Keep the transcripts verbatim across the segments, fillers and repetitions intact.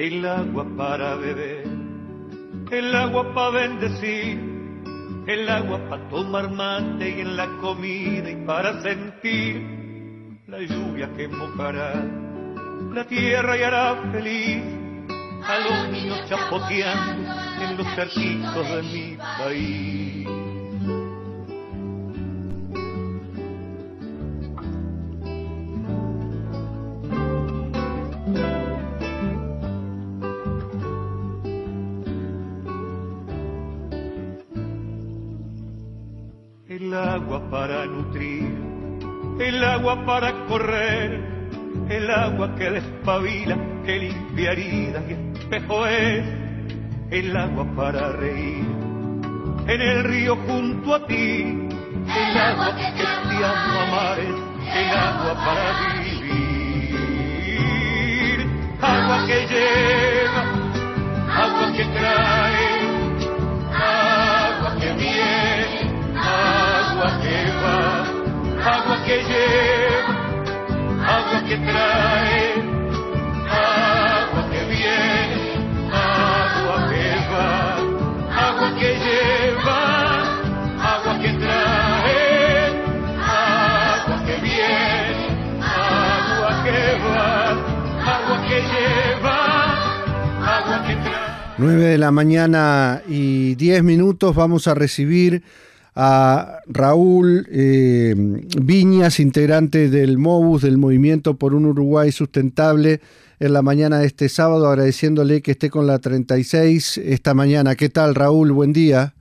el agua para beber, el agua para bendecir, el agua para tomar mate y en la comida y para sentir la lluvia que mojará la tierra y hará feliz a los niños chapoteando en los cerquitos de mi país. El agua para nutrir, el agua para correr, el agua que despabila, que limpia heridas y espejo es, el agua para reír, en el río junto a ti, el agua que te amo a mares, el agua para vivir, agua que lleva, agua que trae, agua que viene, agua que va, agua que lleva, agua que trae, agua que viene, agua que va, agua que lleva, agua que trae, agua que viene, agua que va, agua que lleva, agua que trae. nueve de la mañana y diez minutos vamos a recibir a Raúl eh, Viñas, integrante del MOVUS, del Movimiento por un Uruguay Sustentable, en la mañana de este sábado, agradeciéndole que esté con la treinta y seis esta mañana. ¿Qué tal, Raúl? Buen día.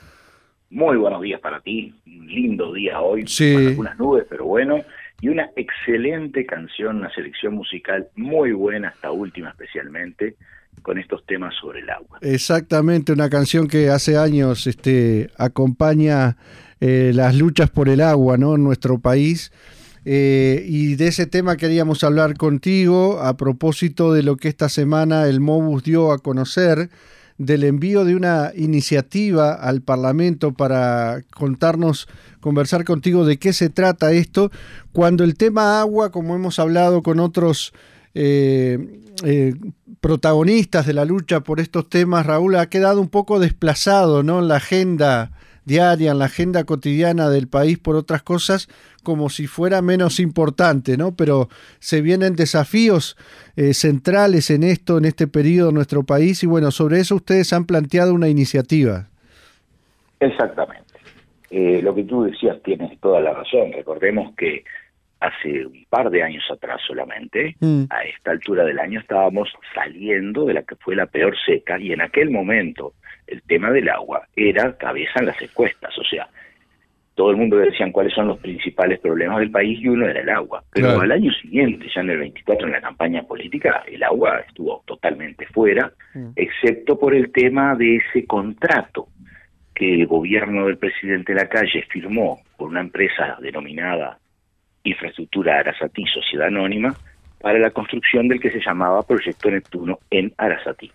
Muy buenos días para ti, un lindo día hoy, sí. Con algunas nubes, pero bueno, y una excelente canción, una selección musical muy buena, esta última especialmente, con estos temas sobre el agua. Exactamente, una canción que hace años este, acompaña eh, las luchas por el agua, ¿no?, en nuestro país. Eh, y de ese tema queríamos hablar contigo a propósito de lo que esta semana el MOVUS dio a conocer, del envío de una iniciativa al Parlamento para contarnos, conversar contigo de qué se trata esto, cuando el tema agua, como hemos hablado con otros eh, eh, protagonistas de la lucha por estos temas, Raúl, ha quedado un poco desplazado, ¿no?, en la agenda diaria, en la agenda cotidiana del país por otras cosas, como si fuera menos importante, ¿no? Pero se vienen desafíos eh, centrales en esto, en este periodo en nuestro país, y bueno, sobre eso ustedes han planteado una iniciativa. Exactamente. Eh, lo que tú decías tienes toda la razón. Recordemos que hace un par de años atrás solamente, mm. a esta altura del año, estábamos saliendo de la que fue la peor seca, y en aquel momento el tema del agua era cabeza en las encuestas. O sea, todo el mundo decían cuáles son los principales problemas del país, y uno era el agua. Pero claro, al año siguiente, ya en el veinticuatro, en la campaña política, el agua estuvo totalmente fuera, mm. excepto por el tema de ese contrato que el gobierno del presidente Lacalle firmó con una empresa denominada Infraestructura Arasatí, Sociedad Anónima, para la construcción del que se llamaba Proyecto Neptuno en Arasatí.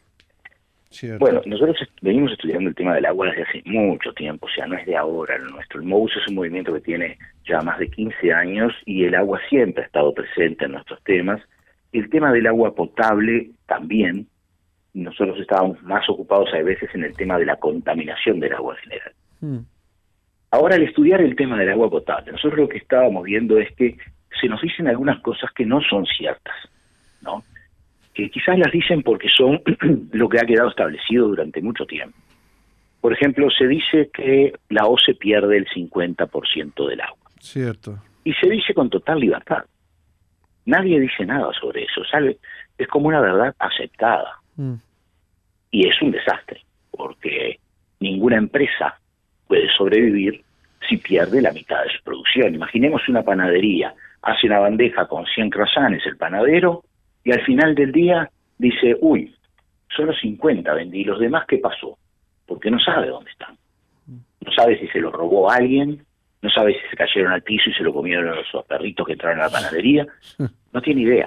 Cierto. Bueno, nosotros est- venimos estudiando el tema del agua desde hace mucho tiempo, o sea, no es de ahora. Nuestro el MOVUS es un movimiento que tiene ya más de quince años, y el agua siempre ha estado presente en nuestros temas. El tema del agua potable también. Nosotros estábamos más ocupados a veces en el tema de la contaminación del agua en general. Hmm. Ahora, al estudiar el tema del agua potable, nosotros lo que estábamos viendo es que se nos dicen algunas cosas que no son ciertas, ¿no? Que quizás las dicen porque son lo que ha quedado establecido durante mucho tiempo. Por ejemplo, se dice que la O C E pierde el cincuenta por ciento del agua. Cierto. Y se dice con total libertad. Nadie dice nada sobre eso, ¿sabe? Es como una verdad aceptada. Mm. Y es un desastre, porque ninguna empresa puede sobrevivir si pierde la mitad de su producción. Imaginemos una panadería, hace una bandeja con cien croissants el panadero, y al final del día dice, uy, solo cincuenta vendí, ¿y los demás qué pasó? Porque no sabe dónde están. No sabe si se lo robó alguien, no sabe si se cayeron al piso y se lo comieron los perritos que entraron a la panadería, no tiene idea.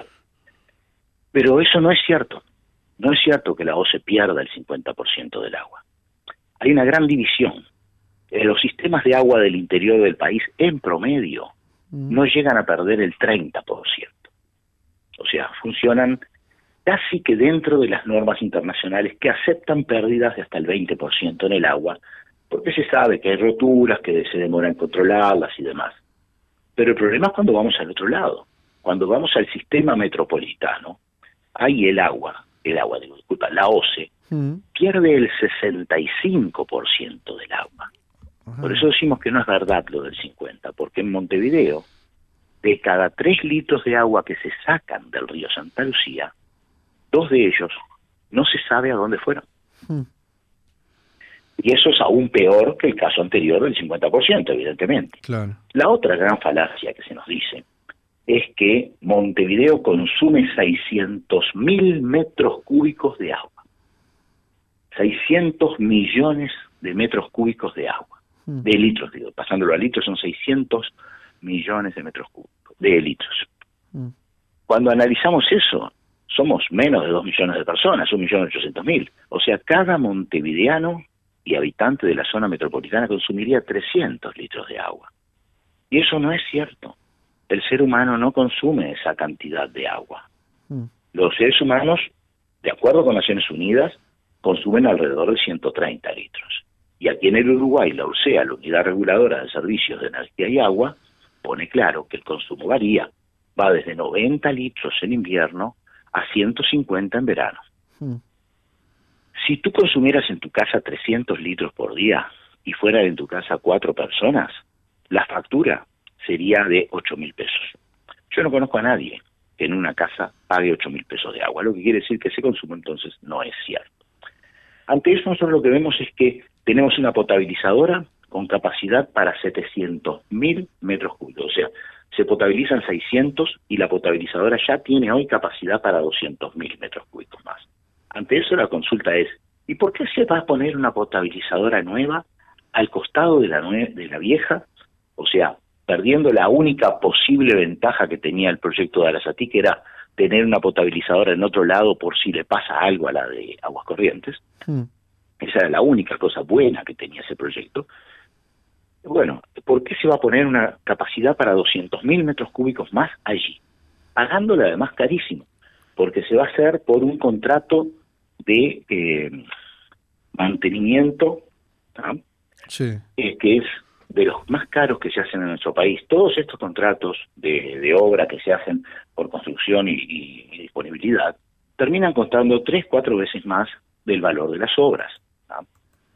Pero eso no es cierto. No es cierto que la O C E pierda el cincuenta por ciento del agua. Hay una gran división. Eh, los sistemas de agua del interior del país, en promedio, mm. no llegan a perder el treinta por ciento. O sea, funcionan casi que dentro de las normas internacionales que aceptan pérdidas de hasta el veinte por ciento en el agua, porque se sabe que hay roturas, que se demora en controlarlas y demás. Pero el problema es cuando vamos al otro lado, cuando vamos al sistema metropolitano, ahí el agua, el agua, digo, disculpa, la O C E, mm. pierde el sesenta y cinco por ciento del agua. Ajá. Por eso decimos que no es verdad lo del cincuenta, porque en Montevideo, de cada tres litros de agua que se sacan del río Santa Lucía, dos de ellos no se sabe a dónde fueron. Mm. Y eso es aún peor que el caso anterior del cincuenta por ciento, evidentemente. Claro. La otra gran falacia que se nos dice es que Montevideo consume seiscientos mil metros cúbicos de agua. seiscientos millones de metros cúbicos de agua. Mm. De litros, digo, pasándolo a litros son seiscientos millones de metros cúbicos, de litros. Mm. Cuando analizamos eso, somos menos de dos millones de personas, un millón ochocientos mil. O sea, cada montevideano y habitante de la zona metropolitana consumiría trescientos litros de agua. Y eso no es cierto. El ser humano no consume esa cantidad de agua. Mm. Los seres humanos, de acuerdo con Naciones Unidas, consumen alrededor de ciento treinta litros. Y aquí en el Uruguay, la U C E A, la Unidad Reguladora de Servicios de Energía y Agua, pone claro que el consumo varía. Va desde noventa litros en invierno a ciento cincuenta en verano. Mm. Si tú consumieras en tu casa trescientos litros por día y fueran en tu casa cuatro personas, la factura sería de ocho mil pesos. Yo no conozco a nadie que en una casa pague ocho mil pesos de agua, lo que quiere decir que ese consumo entonces no es cierto. Ante eso nosotros lo que vemos es que tenemos una potabilizadora con capacidad para setecientos mil metros cúbicos, o sea, se potabilizan seiscientos y la potabilizadora ya tiene hoy capacidad para doscientos mil metros cúbicos más. Ante eso la consulta es, ¿y por qué se va a poner una potabilizadora nueva al costado de la, nue- de la vieja? O sea, perdiendo la única posible ventaja que tenía el proyecto de Arasatí, que era tener una potabilizadora en otro lado por si le pasa algo a la de Aguas Corrientes. Mm. Esa era la única cosa buena que tenía ese proyecto. Bueno, ¿por qué se va a poner una capacidad para doscientos mil metros cúbicos más allí? Pagándole además carísimo, porque se va a hacer por un contrato de eh, mantenimiento, ¿no? Sí. eh, que es de los más caros que se hacen en nuestro país. Todos estos contratos de, de obra que se hacen por construcción y, y, y disponibilidad terminan costando tres, cuatro veces más del valor de las obras, ¿no?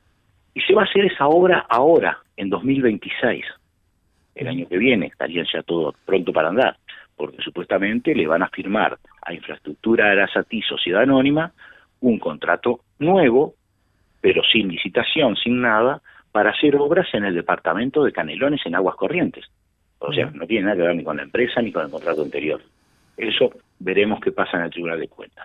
Y se va a hacer esa obra ahora, en dos mil veintiséis. El año que viene estarían ya todo pronto para andar, porque supuestamente le van a firmar a Infraestructura Arasatí Sociedad Anónima un contrato nuevo, pero sin licitación, sin nada, para hacer obras en el departamento de Canelones en Aguas Corrientes. O sea, no tiene nada que ver ni con la empresa ni con el contrato anterior. Eso veremos qué pasa en el Tribunal de Cuentas.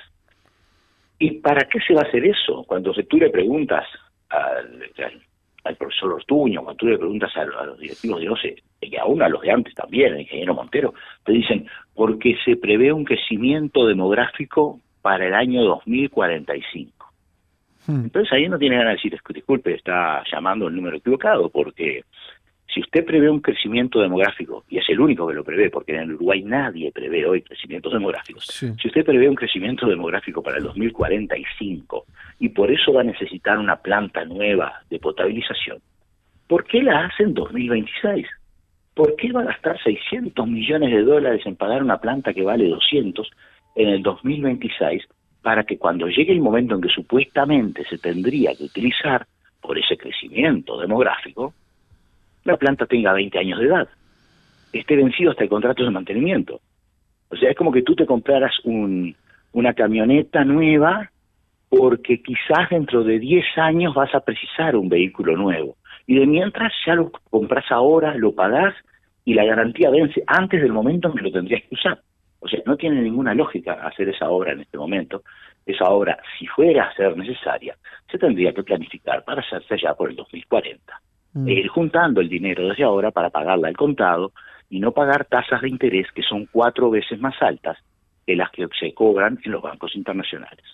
¿Y para qué se va a hacer eso? Cuando tú le preguntas al, al, al profesor Ortuño, cuando tú le preguntas a, a los directivos de O C E, y aún a los de antes también, el ingeniero Montero, te dicen, porque se prevé un crecimiento demográfico para el año dos mil cuarenta y cinco. Hmm. Entonces ahí no tiene ganas de decir, disculpe, está llamando el número equivocado, porque si usted prevé un crecimiento demográfico, y es el único que lo prevé, porque en el Uruguay nadie prevé hoy crecimientos demográficos, sí. Si usted prevé un crecimiento demográfico para el dos mil cuarenta y cinco, y por eso va a necesitar una planta nueva de potabilización, ¿por qué la hace en dos mil veintiséis? ¿Por qué va a gastar seiscientos millones de dólares en pagar una planta que vale doscientos en el dos mil veintiséis, para que cuando llegue el momento en que supuestamente se tendría que utilizar por ese crecimiento demográfico, la planta tenga veinte años de edad, esté vencido hasta el contrato de mantenimiento? O sea, es como que tú te compraras un, una camioneta nueva porque quizás dentro de diez años vas a precisar un vehículo nuevo. Y de mientras ya lo compras ahora, lo pagás y la garantía vence antes del momento en que lo tendrías que usar. O sea, no tiene ninguna lógica hacer esa obra en este momento. Esa obra, si fuera a ser necesaria, se tendría que planificar para hacerse ya por el dos mil cuarenta. Mm. E ir juntando el dinero desde ahora para pagarla al contado y no pagar tasas de interés que son cuatro veces más altas que las que se cobran en los bancos internacionales.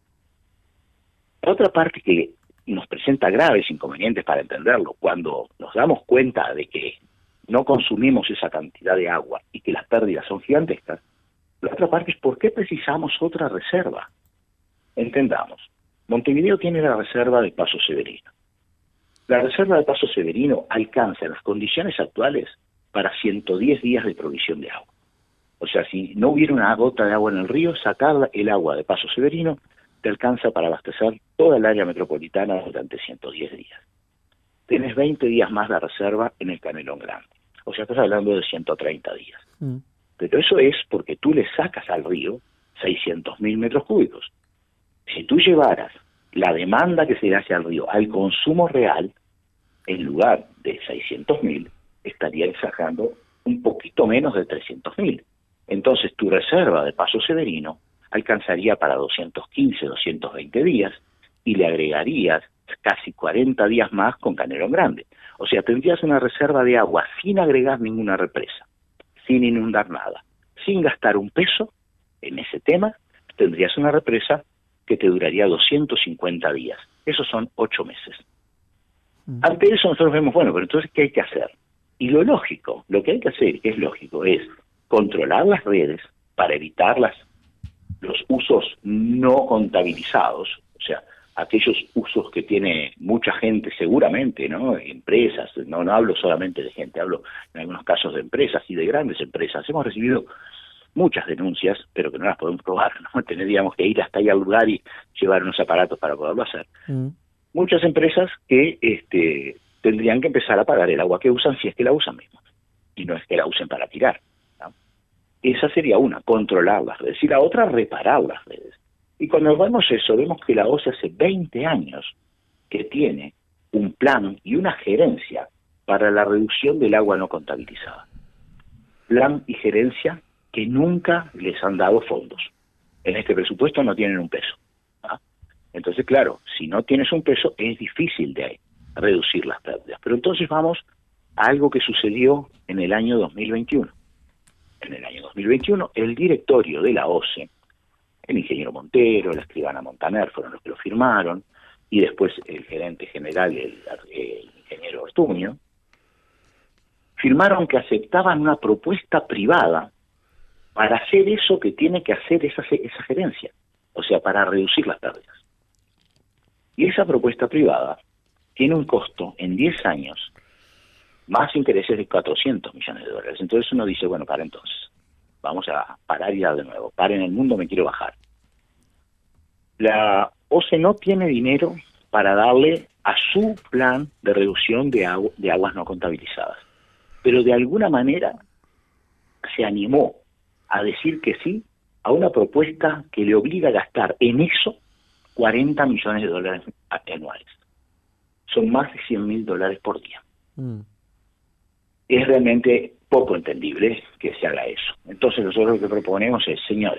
La otra parte que nos presenta graves inconvenientes para entenderlo, cuando nos damos cuenta de que no consumimos esa cantidad de agua y que las pérdidas son gigantescas, La otra parte es por qué precisamos otra reserva. Entendamos, Montevideo tiene la reserva de Paso Severino. La reserva de Paso Severino alcanza en las condiciones actuales para ciento diez días de provisión de agua. O sea, si no hubiera una gota de agua en el río, sacar el agua de Paso Severino te alcanza para abastecer toda el área metropolitana durante ciento diez días. Tenés veinte días más de reserva en el Canelón Grande. O sea, estás hablando de ciento treinta días. Mm. Pero eso es porque tú le sacas al río seiscientos mil metros cúbicos. Si tú llevaras la demanda que se le hace al río al consumo real, en lugar de seiscientos mil, estarías sacando un poquito menos de trescientos mil. Entonces tu reserva de Paso Severino alcanzaría para doscientos quince, doscientos veinte días y le agregarías casi cuarenta días más con Canelón Grande. O sea, tendrías una reserva de agua sin agregar ninguna represa, sin inundar nada, sin gastar un peso en ese tema. Tendrías una represa que te duraría doscientos cincuenta días. Esos son ocho meses. Mm. Ante eso nosotros vemos, bueno, pero entonces, ¿qué hay que hacer? Y lo lógico, lo que hay que hacer, que es lógico, es controlar las redes para evitar las, los usos no contabilizados, o sea, aquellos usos que tiene mucha gente seguramente, ¿no? Empresas, no, no hablo solamente de gente, hablo en algunos casos de empresas y de grandes empresas. Hemos recibido muchas denuncias, pero que no las podemos probar, ¿no? Tendríamos que ir hasta ahí al lugar y llevar unos aparatos para poderlo hacer. Mm. Muchas empresas que este, tendrían que empezar a pagar el agua que usan si es que la usan mismo, y no es que la usen para tirar, ¿no? Esa sería una, controlar las redes, y la otra, reparar las redes. Y cuando vemos eso, vemos que la O C E hace veinte años que tiene un plan y una gerencia para la reducción del agua no contabilizada. Plan y gerencia que nunca les han dado fondos. En este presupuesto no tienen un peso. ¿Ah? Entonces, claro, si no tienes un peso, es difícil de reducir las pérdidas. Pero entonces vamos a algo que sucedió en el año dos mil veintiuno. En el año dos mil veintiuno, el directorio de la O C E, el ingeniero Montero, la escribana Montaner fueron los que lo firmaron, y después el gerente general, el, el ingeniero Ortuño, firmaron que aceptaban una propuesta privada para hacer eso que tiene que hacer esa, esa gerencia, o sea, para reducir las pérdidas. Y esa propuesta privada tiene un costo en diez años, más intereses de cuatrocientos millones de dólares. Entonces uno dice, bueno, para entonces, vamos a parar ya de nuevo, paren el mundo, me quiero bajar. La O C E no tiene dinero para darle a su plan de reducción de, agu de aguas no contabilizadas, pero de alguna manera se animó a decir que sí a una propuesta que le obliga a gastar en eso cuarenta millones de dólares anuales. Son más de cien mil dólares por día. Mm. Es realmente poco entendible que se haga eso. Entonces nosotros lo que proponemos es, señores,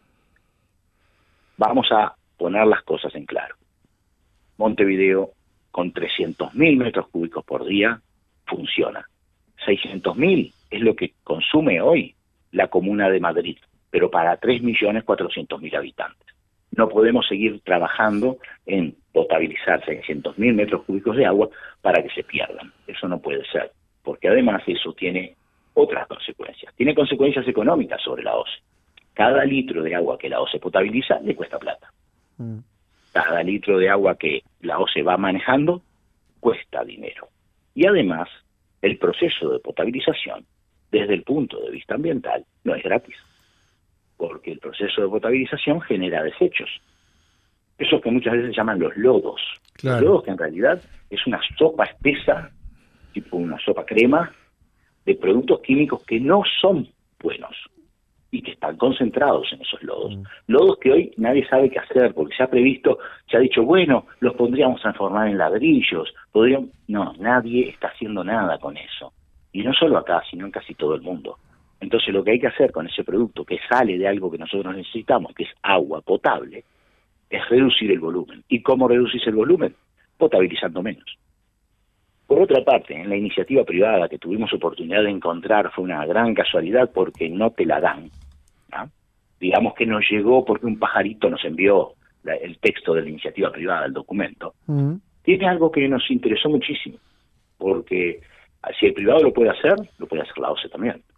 vamos a poner las cosas en claro. Montevideo, con trescientos mil metros cúbicos por día, funciona. seiscientos mil es lo que consume hoy la Comuna de Madrid, pero para tres millones cuatrocientos mil habitantes. No podemos seguir trabajando en potabilizar seiscientos mil metros cúbicos de agua para que se pierdan. Eso no puede ser, porque además eso tiene otras consecuencias. Tiene consecuencias económicas sobre la O C E. Cada litro de agua que la O C E potabiliza le cuesta plata. Mm. Cada litro de agua que la O C E va manejando cuesta dinero. Y además, el proceso de potabilización, desde el punto de vista ambiental, no es gratis, porque el proceso de potabilización genera desechos. Esos que muchas veces se llaman los lodos. Claro. Los lodos, que en realidad es una sopa espesa, tipo una sopa crema, de productos químicos que no son buenos y que están concentrados en esos lodos. Mm. Lodos que hoy nadie sabe qué hacer, porque se ha previsto, se ha dicho, bueno, los podríamos transformar en ladrillos, podríamos... No, nadie está haciendo nada con eso. Y no solo acá, sino en casi todo el mundo. Entonces lo que hay que hacer con ese producto que sale de algo que nosotros necesitamos, que es agua potable, es reducir el volumen. ¿Y cómo reducís el volumen? Potabilizando menos. Por otra parte, en la iniciativa privada que tuvimos oportunidad de encontrar, fue una gran casualidad porque no te la dan, ¿no? Digamos que nos llegó porque un pajarito nos envió la, el texto de la iniciativa privada, el documento. Uh-huh. Tiene algo que nos interesó muchísimo, porque si el privado lo puede hacer, lo puede hacer la O C E también.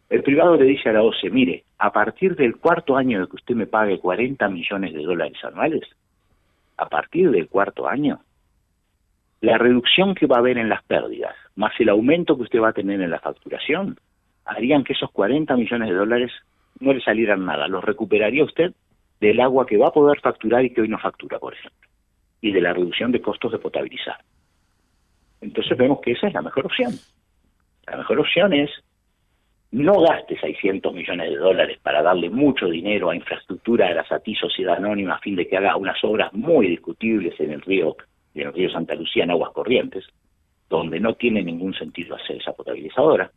El privado le dice a la O C E, mire, a partir del cuarto año de que usted me pague cuarenta millones de dólares anuales, a partir del cuarto año, la reducción que va a haber en las pérdidas, más el aumento que usted va a tener en la facturación, harían que esos cuarenta millones de dólares no le salieran nada. Los recuperaría usted del agua que va a poder facturar y que hoy no factura, por ejemplo, y de la reducción de costos de potabilizar. Entonces vemos que esa es la mejor opción. La mejor opción es no gaste seiscientos millones de dólares para darle mucho dinero a infraestructura de la SATI, Sociedad Anónima, a fin de que haga unas obras muy discutibles en el río, en el río Santa Lucía, en aguas corrientes, donde no tiene ningún sentido hacer esa potabilizadora.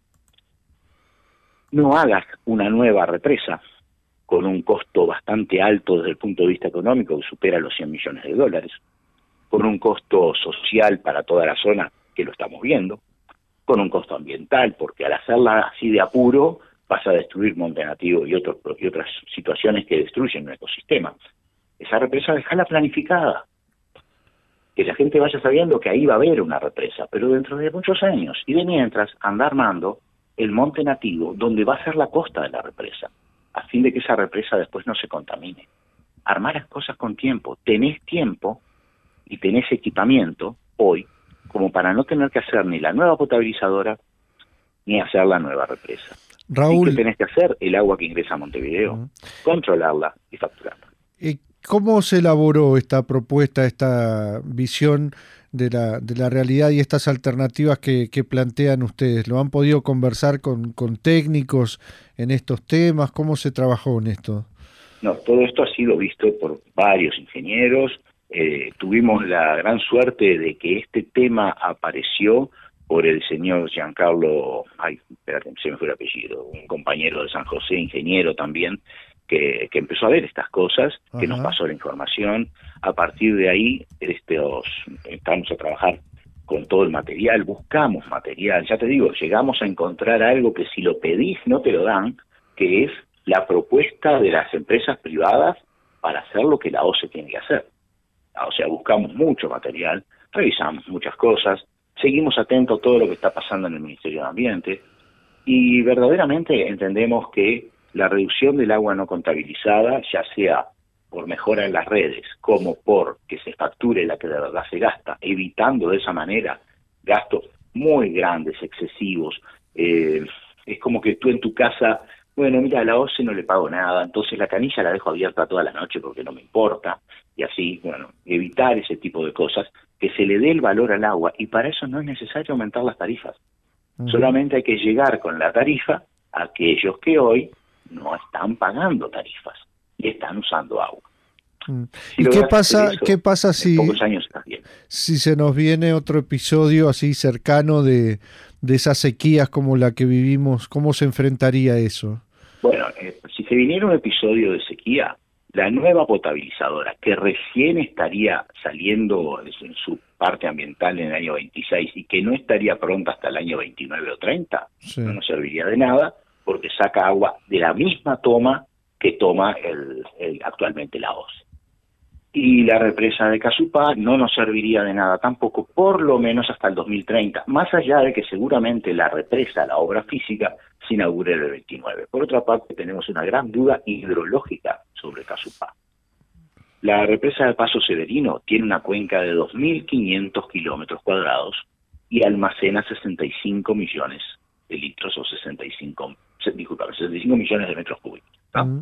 No hagas una nueva represa con un costo bastante alto desde el punto de vista económico, que supera los cien millones de dólares, con un costo social para toda la zona, que lo estamos viendo, con un costo ambiental, porque al hacerla así de apuro vas a destruir monte nativo y, otros, y otras situaciones que destruyen un ecosistema. Esa represa dejala planificada, que la gente vaya sabiendo que ahí va a haber una represa, pero dentro de muchos años, y de mientras anda armando el monte nativo donde va a ser la costa de la represa, a fin de que esa represa después no se contamine. Armar las cosas con tiempo, tenés tiempo y tenés equipamiento hoy como para no tener que hacer ni la nueva potabilizadora ni hacer la nueva represa. Raúl, ¿Y qué tenés que hacer? El agua que ingresa a Montevideo, uh-huh. controlarla y facturarla. ¿Cómo se elaboró esta propuesta, esta visión de la, de la realidad y estas alternativas que, que plantean ustedes? ¿Lo han podido conversar con, con técnicos en estos temas? ¿Cómo se trabajó en esto? No, todo esto ha sido visto por varios ingenieros. Eh, tuvimos la gran suerte de que este tema apareció por el señor Giancarlo, ay, espérate, se me fue el apellido, un compañero de San José, ingeniero también, que, que empezó a ver estas cosas, Ajá. que nos pasó la información. A partir de ahí, este, os, estamos a trabajar con todo el material, buscamos material, ya te digo, llegamos a encontrar algo que si lo pedís no te lo dan, que es la propuesta de las empresas privadas para hacer lo que la O C E tiene que hacer. O sea, buscamos mucho material, revisamos muchas cosas, seguimos atentos a todo lo que está pasando en el Ministerio de Ambiente y verdaderamente entendemos que la reducción del agua no contabilizada, ya sea por mejora en las redes como por que se facture la que de verdad se gasta, evitando de esa manera gastos muy grandes, excesivos. Eh, es como que tú en tu casa, bueno, mira, a la O C E no le pago nada, entonces la canilla la dejo abierta toda la noche porque no me importa. Y así, bueno, evitar ese tipo de cosas, que se le dé el valor al agua, y para eso no es necesario aumentar las tarifas. Uh-huh. Solamente hay que llegar con la tarifa a aquellos que hoy no están pagando tarifas y están usando agua. Uh-huh. Si ¿Y qué pasa, eso, qué pasa si, pocos años está bien. si se nos viene otro episodio así cercano de, de esas sequías como la que vivimos? ¿Cómo se enfrentaría eso? Bueno, eh, si se viniera un episodio de sequía, la nueva potabilizadora, que recién estaría saliendo en su parte ambiental en el año veintiséis y que no estaría pronta hasta el año veintinueve o treinta, sí. no nos serviría de nada porque saca agua de la misma toma que toma el, el, actualmente la O C E. Y la represa de Casupá no nos serviría de nada tampoco, por lo menos hasta el dos mil treinta, más allá de que seguramente la represa, la obra física, se inaugure en el veintinueve. Por otra parte, tenemos una gran duda hidrológica sobre Casupá. La represa de Paso Severino tiene una cuenca de dos mil quinientos kilómetros cuadrados y almacena sesenta y cinco millones de litros o sesenta y cinco, disculpa, sesenta y cinco millones de metros cúbicos. ¿no? Uh-huh.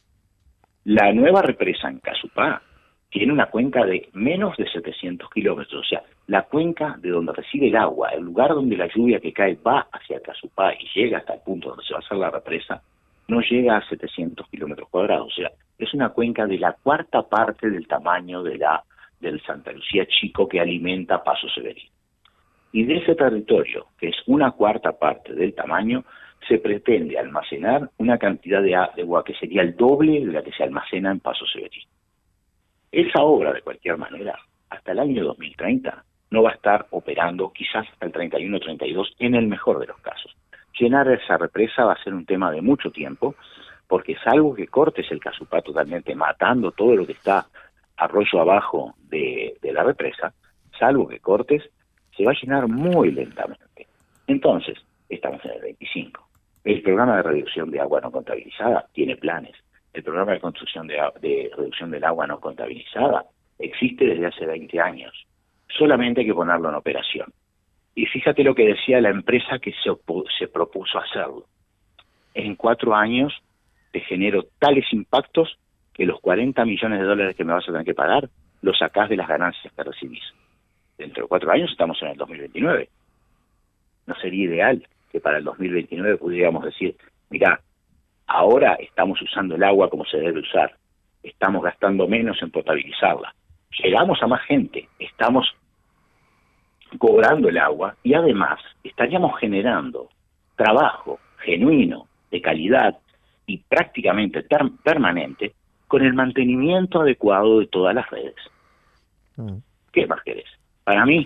La nueva represa en Casupá tiene una cuenca de menos de setecientos kilómetros, o sea, la cuenca de donde recibe el agua, el lugar donde la lluvia que cae va hacia Casupá y llega hasta el punto donde se va a hacer la represa, no llega a setecientos kilómetros cuadrados, o sea, es una cuenca de la cuarta parte del tamaño de la del Santa Lucía Chico que alimenta Paso Severino. Y de ese territorio, que es una cuarta parte del tamaño, se pretende almacenar una cantidad de agua que sería el doble de la que se almacena en Paso Severino. Esa obra, de cualquier manera, hasta el año dos mil treinta, no va a estar operando, quizás hasta el treinta y uno treinta y dos, en el mejor de los casos. Llenar esa represa va a ser un tema de mucho tiempo, porque salvo que cortes el Casupá totalmente, matando todo lo que está arroyo abajo de, de la represa, salvo que cortes, se va a llenar muy lentamente. Entonces, estamos en el veinticinco. El programa de reducción de agua no contabilizada tiene planes. El programa de construcción de, de reducción del agua no contabilizada existe desde hace veinte años. Solamente hay que ponerlo en operación. Y fíjate lo que decía la empresa que se, se propuso hacerlo. En cuatro años te genero tales impactos que los cuarenta millones de dólares que me vas a tener que pagar los sacás de las ganancias que recibís. Dentro de cuatro años estamos en el dos mil veintinueve. ¿No sería ideal que para el dos mil veintinueve pudiéramos decir, mirá, ahora estamos usando el agua como se debe usar, estamos gastando menos en potabilizarla, llegamos a más gente, estamos cobrando el agua y además estaríamos generando trabajo genuino, de calidad y prácticamente ter- permanente con el mantenimiento adecuado de todas las redes. Mm. ¿Qué más querés? Para mí,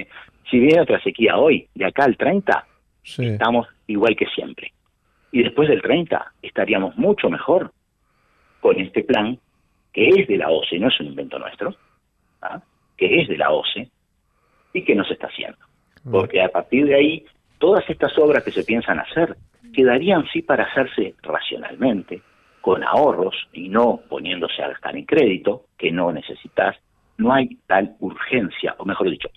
si viene otra sequía hoy, de acá al treinta, sí, estamos igual que siempre. Y después del treinta estaríamos mucho mejor con este plan, que es de la O C E, no es un invento nuestro, ¿ah? que es de la O C E y que no se está haciendo. Porque a partir de ahí, todas estas obras que se piensan hacer, quedarían sí para hacerse racionalmente, con ahorros y no poniéndose a gastar en crédito, que no necesitas. No hay tal urgencia, o mejor dicho,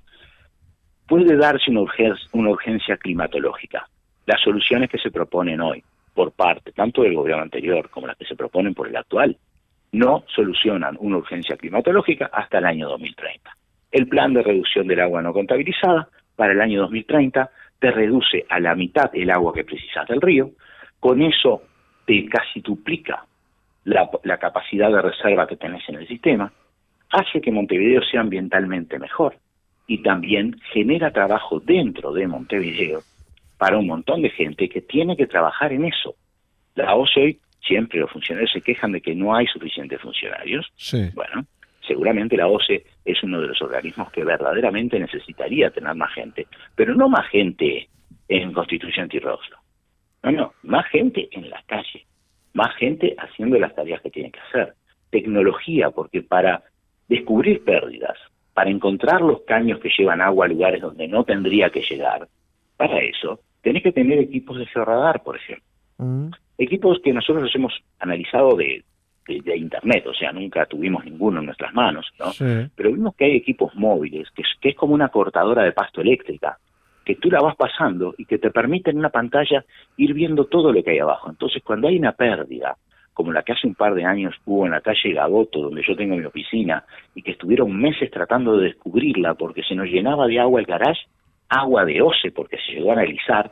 puede darse una urgencia, una urgencia climatológica. Las soluciones que se proponen hoy por parte tanto del gobierno anterior como las que se proponen por el actual no solucionan una urgencia climatológica hasta el año dos mil treinta. El plan de reducción del agua no contabilizada para el año dos mil treinta te reduce a la mitad el agua que precisas del río, con eso te casi duplica la, la capacidad de reserva que tenés en el sistema, hace que Montevideo sea ambientalmente mejor y también genera trabajo dentro de Montevideo para un montón de gente que tiene que trabajar en eso. La O C E hoy, siempre los funcionarios se quejan de que no hay suficientes funcionarios. Sí. Bueno, seguramente la O C E es uno de los organismos que verdaderamente necesitaría tener más gente, pero no más gente en Constituyente y Roslo. No, no, más gente en la calle, más gente haciendo las tareas que tienen que hacer. Tecnología, porque para descubrir pérdidas, para encontrar los caños que llevan agua a lugares donde no tendría que llegar, para eso tenés que tener equipos de georradar, por ejemplo. Mm. Equipos que nosotros los hemos analizado de, de, de internet, o sea, nunca tuvimos ninguno en nuestras manos, ¿no? Sí. Pero vimos que hay equipos móviles, que es, que es como una cortadora de pasto eléctrica, que tú la vas pasando y que te permite en una pantalla ir viendo todo lo que hay abajo. Entonces, cuando hay una pérdida, como la que hace un par de años hubo en la calle Gaboto, donde yo tengo mi oficina, y que estuvieron meses tratando de descubrirla porque se nos llenaba de agua el garage, agua de O C E, porque se llegó a analizar,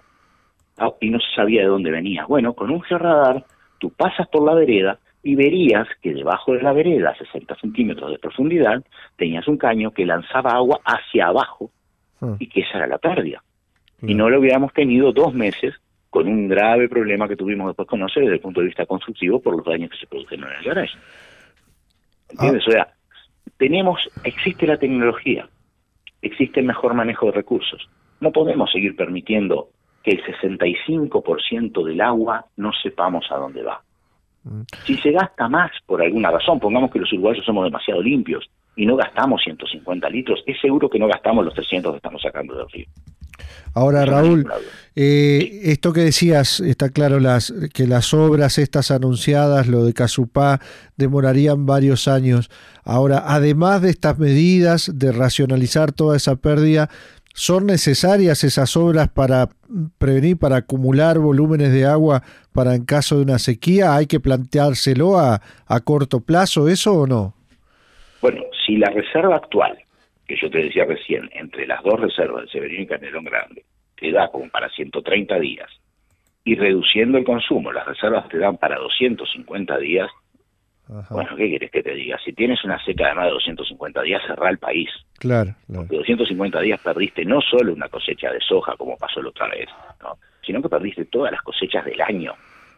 y no se sabía de dónde venía. Bueno, con un georradar, tú pasas por la vereda y verías que debajo de la vereda, a sesenta centímetros de profundidad, tenías un caño que lanzaba agua hacia abajo, hmm. y que esa era la pérdida. Hmm. Y no lo hubiéramos tenido dos meses con un grave problema que tuvimos después con O C E desde el punto de vista constructivo por los daños que se produjeron en el garage. ¿Entiendes? Ah. O sea, tenemos, existe la tecnología, existe el mejor manejo de recursos. No podemos seguir permitiendo que el sesenta y cinco por ciento del agua no sepamos a dónde va. Mm. Si se gasta más por alguna razón, pongamos que los uruguayos somos demasiado limpios y no gastamos ciento cincuenta litros, es seguro que no gastamos los trescientos que estamos sacando del río. Ahora, Raúl, eh, esto que decías, está claro las que las obras estas anunciadas, lo de Casupá, demorarían varios años. Ahora, además de estas medidas de racionalizar toda esa pérdida, ¿son necesarias esas obras para prevenir, para acumular volúmenes de agua para en caso de una sequía? ¿Hay que planteárselo a, a corto plazo eso o no? Bueno, si la reserva actual, que yo te decía recién, entre las dos reservas de Severino y Canelón Grande, te da como para ciento treinta días, y reduciendo el consumo, las reservas te dan para doscientos cincuenta días, ajá. Bueno, ¿qué quieres que te diga? Si tienes una seca de más de doscientos cincuenta días, cerrá el país. Claro, claro. Porque doscientos cincuenta días perdiste no solo una cosecha de soja, como pasó la otra vez, ¿no? Sino que perdiste todas las cosechas del año.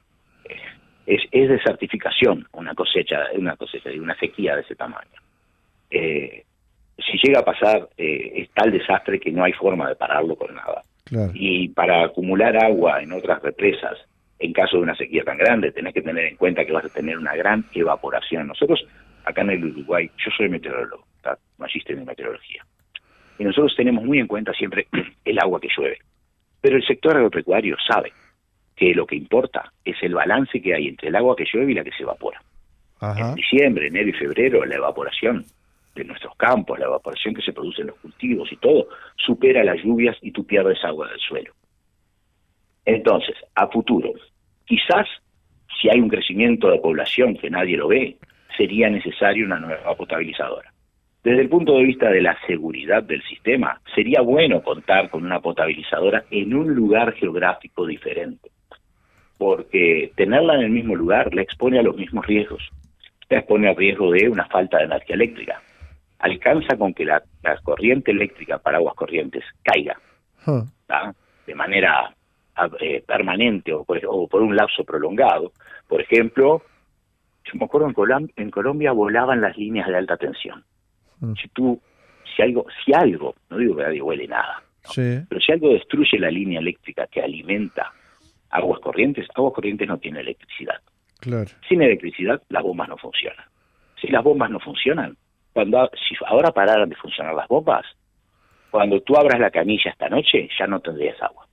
Es, es desertificación una cosecha, una cosecha de una sequía de ese tamaño. Eh, si llega a pasar, eh, es tal desastre que no hay forma de pararlo con nada. Claro. Y para acumular agua en otras represas, en caso de una sequía tan grande, tenés que tener en cuenta que vas a tener una gran evaporación. Nosotros, acá en el Uruguay, yo soy meteorólogo, ¿tá? Magíster en meteorología, y nosotros tenemos muy en cuenta siempre el agua que llueve. Pero el sector agropecuario sabe que lo que importa es el balance que hay entre el agua que llueve y la que se evapora. Ajá. En diciembre, enero y febrero, la evaporación de nuestros campos, la evaporación que se produce en los cultivos y todo, supera las lluvias y tú pierdes agua del suelo. Entonces, a futuro, quizás si hay un crecimiento de población que nadie lo ve, sería necesaria una nueva potabilizadora. Desde el punto de vista de la seguridad del sistema, sería bueno contar con una potabilizadora en un lugar geográfico diferente, porque tenerla en el mismo lugar la expone a los mismos riesgos. La expone al riesgo de una falta de energía eléctrica. Alcanza con que la, la corriente eléctrica para aguas corrientes caiga, huh. de manera eh, permanente o por, o por un lapso prolongado. Por ejemplo, yo me acuerdo en, Colom en Colombia volaban las líneas de alta tensión. Hmm. Si tú, si algo, si algo, no digo que nadie huele nada, ¿no? Sí. Pero si algo destruye la línea eléctrica que alimenta aguas corrientes, aguas corrientes no tiene electricidad. Claro. Sin electricidad las bombas no funcionan. Si las bombas no funcionan, cuando si ahora pararan de funcionar las bombas, cuando tú abras la canilla esta noche ya no tendrías agua.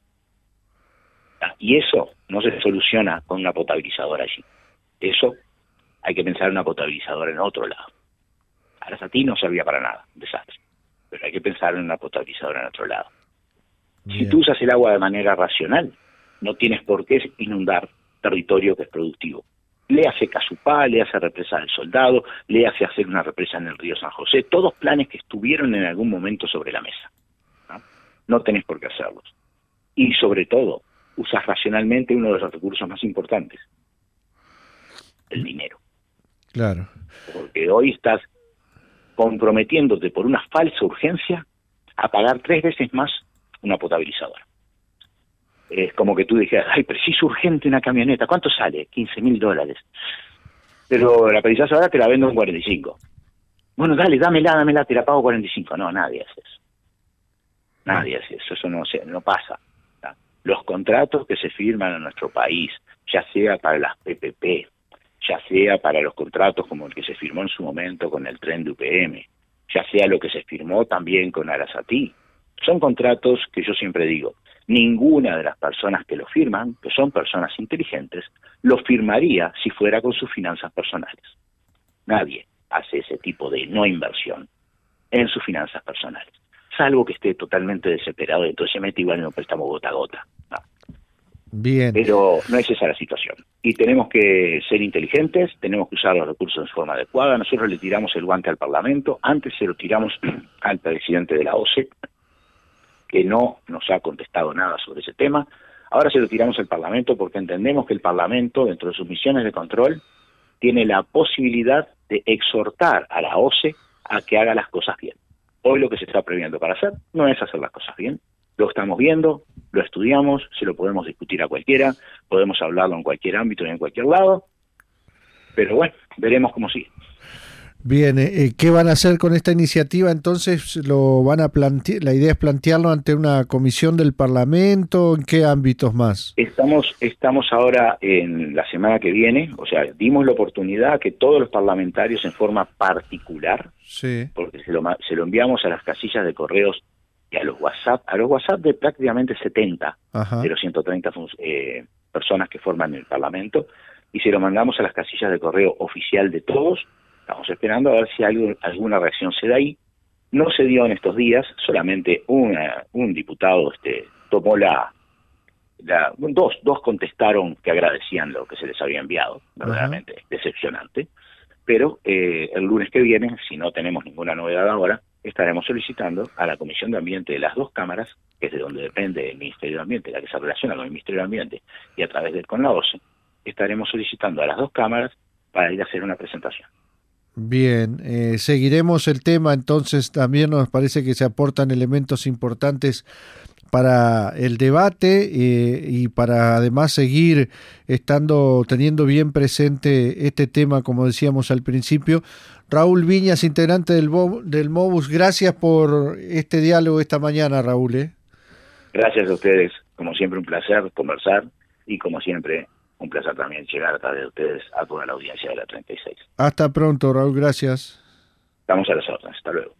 Y eso no se soluciona con una potabilizadora allí. Eso hay que pensar en una potabilizadora en otro lado. Arasatí no servía para nada, un desastre. Pero hay que pensar en una potabilizadora en otro lado. Bien. Si tú usas el agua de manera racional, no tienes por qué inundar territorio que es productivo. Le hace Casupá, le hace represa del Soldado, le hace hacer una represa en el río San José, todos planes que estuvieron en algún momento sobre la mesa. No, no tenés por qué hacerlos. Y sobre todo, usas racionalmente uno de los recursos más importantes, el dinero. Claro. Porque hoy estás comprometiéndote por una falsa urgencia a pagar tres veces más una potabilizadora. Es como que tú dijeras, ay, preciso urgente una camioneta, ¿cuánto sale? quince mil dólares. Pero la potabilizadora te la vendo en cuarenta y cinco. Bueno, dale, dámela, dámela, te la pago cuarenta y cinco. No, nadie hace eso. Nadie hace eso, eso no, no pasa. ¿No? Los contratos que se firman en nuestro país, ya sea para las P P P, ya sea para los contratos como el que se firmó en su momento con el tren de U P M, ya sea lo que se firmó también con Arasatí, son contratos que yo siempre digo, ninguna de las personas que lo firman, que son personas inteligentes, lo firmaría si fuera con sus finanzas personales. Nadie hace ese tipo de no inversión en sus finanzas personales, salvo que esté totalmente desesperado y entonces se mete igual en un préstamo gota a gota. No. Bien. Pero no es esa la situación. Y tenemos que ser inteligentes, tenemos que usar los recursos de forma adecuada. Nosotros le tiramos el guante al Parlamento, antes se lo tiramos al presidente de la O C E, que no nos ha contestado nada sobre ese tema. Ahora se lo tiramos al Parlamento porque entendemos que el Parlamento, dentro de sus misiones de control, tiene la posibilidad de exhortar a la O C E a que haga las cosas bien. Hoy lo que se está previendo para hacer no es hacer las cosas bien. Lo estamos viendo, lo estudiamos, se lo podemos discutir a cualquiera, podemos hablarlo en cualquier ámbito y en cualquier lado, pero bueno, veremos cómo sigue. Bien, eh, ¿qué van a hacer con esta iniciativa? Entonces, lo van a plantear, la idea es plantearlo ante una comisión del Parlamento, ¿en qué ámbitos más? Estamos, estamos ahora en la semana que viene, o sea, dimos la oportunidad a que todos los parlamentarios en forma particular, sí. porque se lo, se lo enviamos a las casillas de correos y a los WhatsApp, a los WhatsApp de prácticamente setenta Ajá. de los ciento treinta eh, personas que forman el Parlamento, y se lo mandamos a las casillas de correo oficial de todos. Estamos esperando a ver si algo, alguna reacción se da ahí. No se dio en estos días, solamente una, un diputado este, tomó la, la... Dos, dos contestaron que agradecían lo que se les había enviado, verdaderamente uh-huh. decepcionante. Pero eh, el lunes que viene, si no tenemos ninguna novedad ahora, estaremos solicitando a la Comisión de Ambiente de las dos cámaras, que es de donde depende el Ministerio de Ambiente, la que se relaciona con el Ministerio de Ambiente, y a través de con la O C E, estaremos solicitando a las dos cámaras para ir a hacer una presentación. Bien, eh, seguiremos el tema, entonces también nos parece que se aportan elementos importantes para el debate eh, y para además seguir estando teniendo bien presente este tema, como decíamos al principio. Raúl Viñas, integrante del, del MOBUS, gracias por este diálogo esta mañana, Raúl. ¿eh? Gracias a ustedes, como siempre un placer conversar y como siempre un placer también llegar a través de ustedes a toda la audiencia de la treinta y seis. Hasta pronto, Raúl, gracias. Estamos a las órdenes, hasta luego.